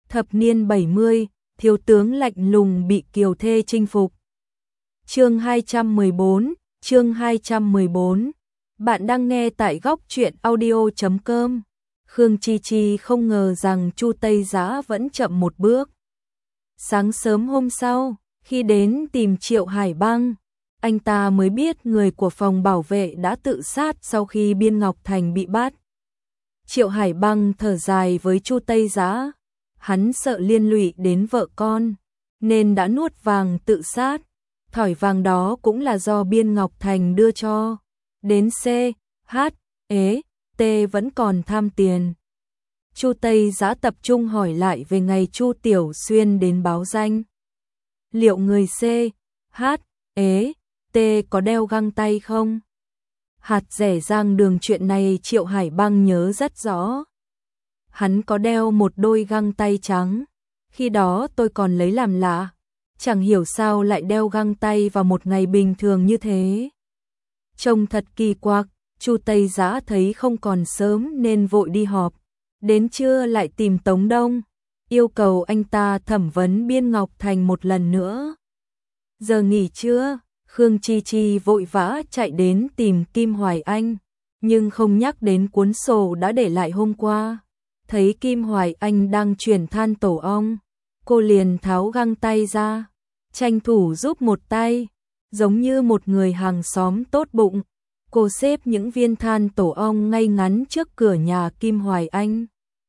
Thập niên 70, thiếu tướng lạnh lùng bị kiều thê chinh phục. Chương 214, chương 214. Bạn đang nghe tại góc truyện audio.com. Khương Chi Chi không ngờ rằng Chu Tây Giã vẫn chậm một bước. Sáng sớm hôm sau, khi đến tìm Triệu Hải Băng, anh ta mới biết người của phòng bảo vệ đã tự sát sau khi Biên Ngọc Thành bị bắt. Triệu Hải Băng thở dài với Chu Tây Giã, hắn sợ liên lụy đến vợ con, nên đã nuốt vàng tự sát. Thỏi vàng đó cũng là do Biên Ngọc Thành đưa cho. Đến C, H, E, T vẫn còn tham tiền. Chu Tây Giã tập trung hỏi lại về ngày Chu Tiểu Xuyên đến báo danh. Liệu người C, H, E, T có đeo găng tay không? Hạt rẻ rang đường chuyện này Triệu Hải Băng nhớ rất rõ. Hắn có đeo một đôi găng tay trắng. Khi đó tôi còn lấy làm lạ. Chẳng hiểu sao lại đeo găng tay vào một ngày bình thường như thế. Trông thật kỳ quặc. Chu Tây Giã thấy không còn sớm nên vội đi họp. Đến trưa lại tìm Tống Đông, yêu cầu anh ta thẩm vấn Biên Ngọc Thành một lần nữa. Giờ nghỉ trưa, Khương Chi Chi vội vã chạy đến tìm Kim Hoài Anh, nhưng không nhắc đến cuốn sổ đã để lại hôm qua. Thấy Kim Hoài Anh đang chuyển than tổ ong, cô liền tháo găng tay ra, tranh thủ giúp một tay, giống như một người hàng xóm tốt bụng. Cô xếp những viên than tổ ong ngay ngắn trước cửa nhà Kim Hoài Anh.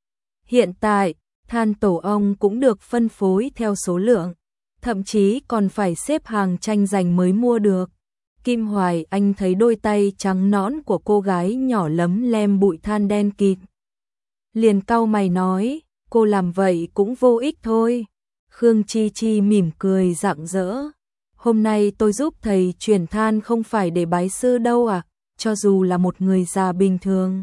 Hiện tại, than tổ ong cũng được phân phối theo số lượng, thậm chí còn phải xếp hàng tranh giành mới mua được. Kim Hoài Anh thấy đôi tay trắng nõn của cô gái nhỏ lấm lem bụi than đen kịt. Liền cau mày nói, cô làm vậy cũng vô ích thôi. Khương Chi Chi mỉm cười rạng rỡ. Hôm nay tôi giúp thầy chuyển than không phải để bái sư đâu à, cho dù là một người già bình thường.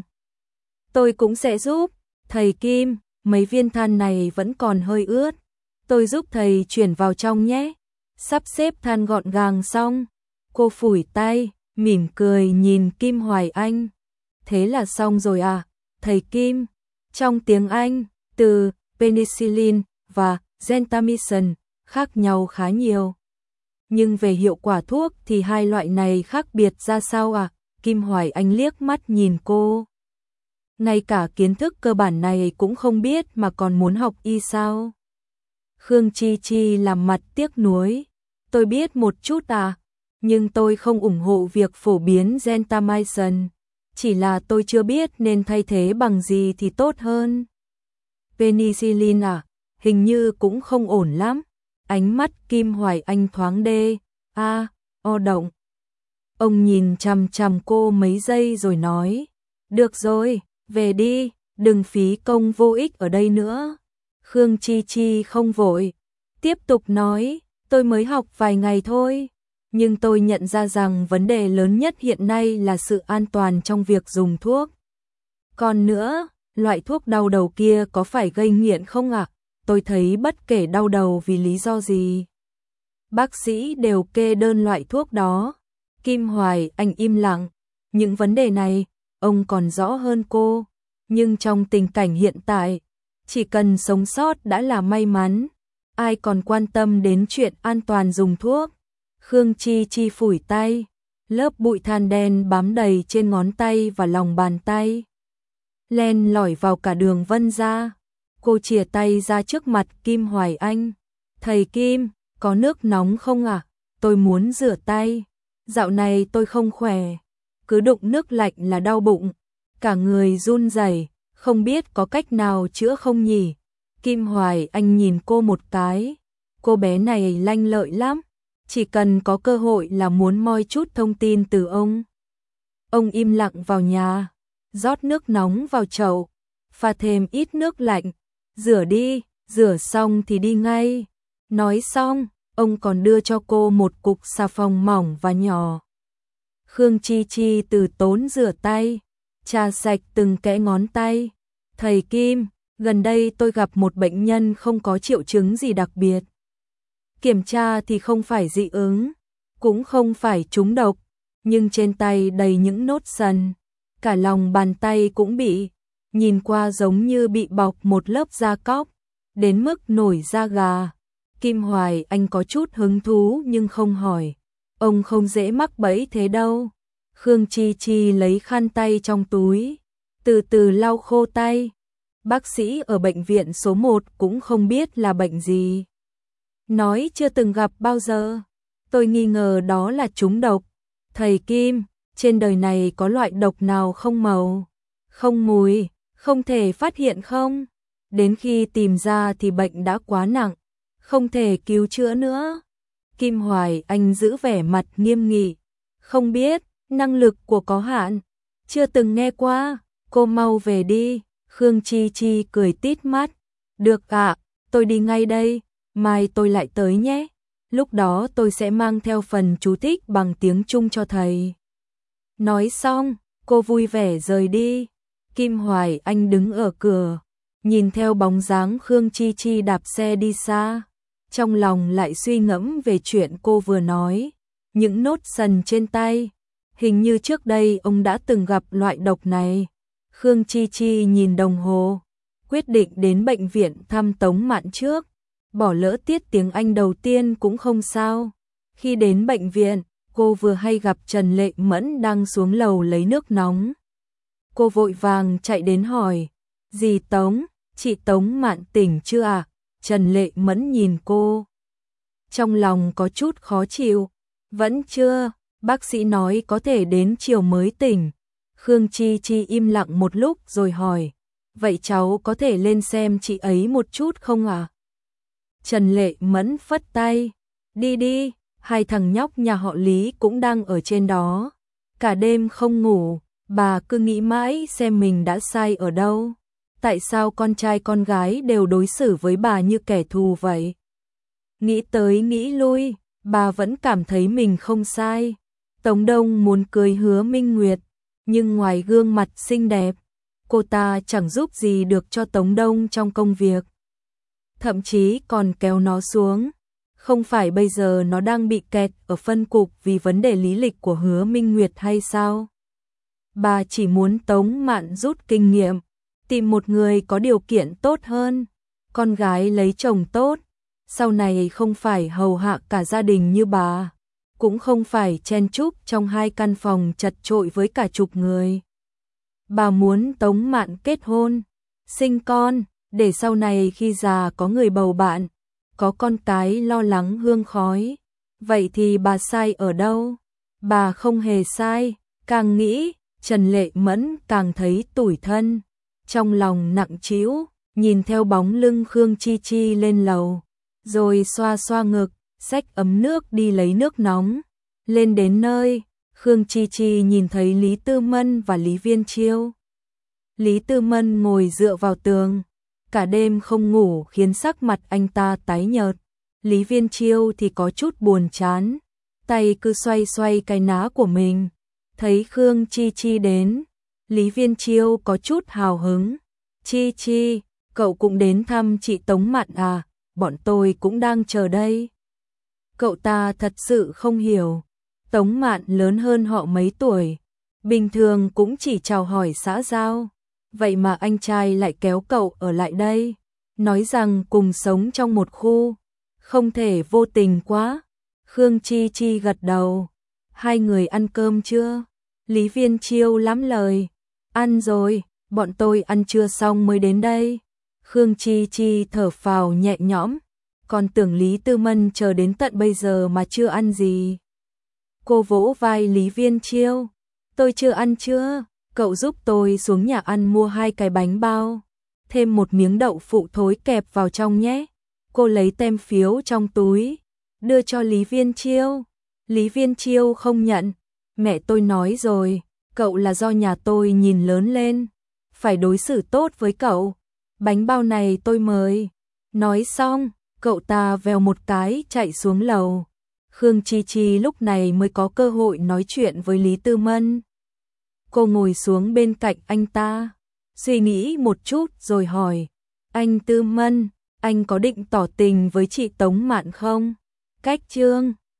Tôi cũng sẽ giúp. Thầy Kim, mấy viên than này vẫn còn hơi ướt. Tôi giúp thầy chuyển vào trong nhé. Sắp xếp than gọn gàng xong. Cô phủi tay, mỉm cười nhìn Kim Hoài Anh. Thế là xong rồi à, thầy Kim? Trong tiếng Anh, từ penicillin và gentamicin khác nhau khá nhiều. Nhưng về hiệu quả thuốc thì hai loại này khác biệt ra sao à? Kim Hoài Anh liếc mắt nhìn cô. Ngay cả kiến thức cơ bản này cũng không biết mà còn muốn học y sao? Khương Chi Chi làm mặt tiếc nuối. Tôi biết một chút à, nhưng tôi không ủng hộ việc phổ biến gentamicin. Chỉ là tôi chưa biết nên thay thế bằng gì thì tốt hơn. Penicillin à, hình như cũng không ổn lắm. Ánh mắt Kim Hoài Anh thoáng đê, o động. Ông nhìn chằm chằm cô mấy giây rồi nói, được rồi, về đi, đừng phí công vô ích ở đây nữa. Khương Chi Chi không vội, tiếp tục nói, tôi mới học vài ngày thôi, nhưng tôi nhận ra rằng vấn đề lớn nhất hiện nay là sự an toàn trong việc dùng thuốc. Còn nữa, loại thuốc đau đầu kia có phải gây nghiện không ạ? Tôi thấy bất kể đau đầu vì lý do gì, bác sĩ đều kê đơn loại thuốc đó. Kim Hoài Anh im lặng, những vấn đề này, ông còn rõ hơn cô, nhưng trong tình cảnh hiện tại, chỉ cần sống sót đã là may mắn, ai còn quan tâm đến chuyện an toàn dùng thuốc. Khương Chi Chi phủi tay, lớp bụi than đen bám đầy trên ngón tay và lòng bàn tay, len lỏi vào cả đường vân da. Cô chìa tay ra trước mặt Kim Hoài Anh. Thầy Kim, có nước nóng không ạ? Tôi muốn rửa tay. Dạo này tôi không khỏe. Cứ đụng nước lạnh là đau bụng. Cả người run rẩy, không biết có cách nào chữa không nhỉ? Kim Hoài Anh nhìn cô một cái. Cô bé này lanh lợi lắm. Chỉ cần có cơ hội là muốn moi chút thông tin từ ông. Ông im lặng vào nhà, rót nước nóng vào chậu, pha thêm ít nước lạnh. Rửa đi, rửa xong thì đi ngay. Nói xong, ông còn đưa cho cô một cục xà phòng mỏng và nhỏ. Khương Chi Chi từ tốn rửa tay, chà sạch từng kẽ ngón tay. Thầy Kim, gần đây tôi gặp một bệnh nhân không có triệu chứng gì đặc biệt. Kiểm tra thì không phải dị ứng, cũng không phải trúng độc, nhưng trên tay đầy những nốt sần, cả lòng bàn tay cũng bị, nhìn qua giống như bị bọc một lớp da cóc. đến mức nổi da gà. Kim Hoài Anh có chút hứng thú nhưng không hỏi. Ông không dễ mắc bẫy thế đâu. Khương Chi Chi lấy khăn tay trong túi, từ từ lau khô tay. Bác sĩ ở bệnh viện số 1 cũng không biết là bệnh gì. Nói chưa từng gặp bao giờ. Tôi nghi ngờ đó là trúng độc. Thầy Kim, trên đời này có loại độc nào không màu, không mùi, không thể phát hiện không? Đến khi tìm ra thì bệnh đã quá nặng, không thể cứu chữa nữa. Kim Hoài Anh giữ vẻ mặt nghiêm nghị. Không biết, năng lực của có hạn. Chưa từng nghe qua, cô mau về đi. Khương Chi Chi cười tít mắt. Được ạ, tôi đi ngay đây, mai tôi lại tới nhé. Lúc đó tôi sẽ mang theo phần chú thích bằng tiếng Trung cho thầy. Nói xong, cô vui vẻ rời đi. Kim Hoài Anh đứng ở cửa, nhìn theo bóng dáng Khương Chi Chi đạp xe đi xa. Trong lòng lại suy ngẫm về chuyện cô vừa nói. Những nốt sần trên tay. Hình như trước đây ông đã từng gặp loại độc này. Khương Chi Chi nhìn đồng hồ, quyết định đến bệnh viện thăm Tống Mạn trước. Bỏ lỡ tiết tiếng Anh đầu tiên cũng không sao. Khi đến bệnh viện, cô vừa hay gặp Trần Lệ Mẫn đang xuống lầu lấy nước nóng. Cô vội vàng chạy đến hỏi, dì Tống, chị Tống Mạn tỉnh chưa ạ? Trần Lệ Mẫn nhìn cô, trong lòng có chút khó chịu. Vẫn chưa, bác sĩ nói có thể đến chiều mới tỉnh. Khương Chi Chi im lặng một lúc rồi hỏi, vậy cháu có thể lên xem chị ấy một chút không ạ? Trần Lệ Mẫn phất tay, đi đi, hai thằng nhóc nhà họ Lý cũng đang ở trên đó. Cả đêm không ngủ, bà cứ nghĩ mãi xem mình đã sai ở đâu. Tại sao con trai con gái đều đối xử với bà như kẻ thù vậy? Nghĩ tới nghĩ lui, bà vẫn cảm thấy mình không sai. Tống Đông muốn cưới Hứa Minh Nguyệt, nhưng ngoài gương mặt xinh đẹp, cô ta chẳng giúp gì được cho Tống Đông trong công việc. Thậm chí còn kéo nó xuống. Không phải bây giờ nó đang bị kẹt ở phân cục vì vấn đề lý lịch của Hứa Minh Nguyệt hay sao? Bà chỉ muốn Tống Mạn rút kinh nghiệm, tìm một người có điều kiện tốt hơn, con gái lấy chồng tốt, sau này không phải hầu hạ cả gia đình như bà, cũng không phải chen chúc trong hai căn phòng chật chội với cả chục người. Bà muốn Tống Mạn kết hôn, sinh con, để sau này khi già có người bầu bạn, có con cái lo lắng hương khói. Vậy thì bà sai ở đâu? Bà không hề sai. Càng nghĩ, Trần Lệ Mẫn càng thấy tủi thân, trong lòng nặng trĩu, nhìn theo bóng lưng Khương Chi Chi lên lầu, rồi xoa xoa ngực, xách ấm nước đi lấy nước nóng. Lên đến nơi, Khương Chi Chi nhìn thấy Lý Tư Mân và Lý Viên Chiêu. Lý Tư Mân ngồi dựa vào tường, cả đêm không ngủ khiến sắc mặt anh ta tái nhợt. Lý Viên Chiêu thì có chút buồn chán, tay cứ xoay xoay cái ná của mình. Thấy Khương Chi Chi đến, Lý Viên Chiêu có chút hào hứng. Chi Chi, cậu cũng đến thăm chị Tống Mạn à? Bọn tôi cũng đang chờ đây. Cậu ta thật sự không hiểu. Tống Mạn lớn hơn họ mấy tuổi, bình thường cũng chỉ chào hỏi xã giao. Vậy mà anh trai lại kéo cậu ở lại đây, nói rằng cùng sống trong một khu, không thể vô tình quá. Khương Chi Chi gật đầu. Hai người ăn cơm chưa? Lý Viên Chiêu lắm lời. Ăn rồi, bọn tôi ăn trưa xong mới đến đây. Khương Chi Chi thở phào nhẹ nhõm, còn tưởng Lý Tư Mân chờ đến tận bây giờ mà chưa ăn gì. Cô vỗ vai Lý Viên Chiêu. Tôi chưa ăn chưa? Cậu giúp tôi xuống nhà ăn mua 2 cái bánh bao, thêm một miếng đậu phụ thối kẹp vào trong nhé. Cô lấy tem phiếu trong túi, đưa cho Lý Viên Chiêu. Lý Viên Chiêu không nhận. Mẹ tôi nói rồi, cậu là do nhà tôi nhìn lớn lên, phải đối xử tốt với cậu. Bánh bao này tôi mời. Nói xong, cậu ta vèo một cái chạy xuống lầu. Khương Chi Chi lúc này mới có cơ hội nói chuyện với Lý Tư Mân. Cô ngồi xuống bên cạnh anh ta, suy nghĩ một chút rồi hỏi, anh Tư Mân, anh có định tỏ tình với chị Tống Mạn không? Cách chương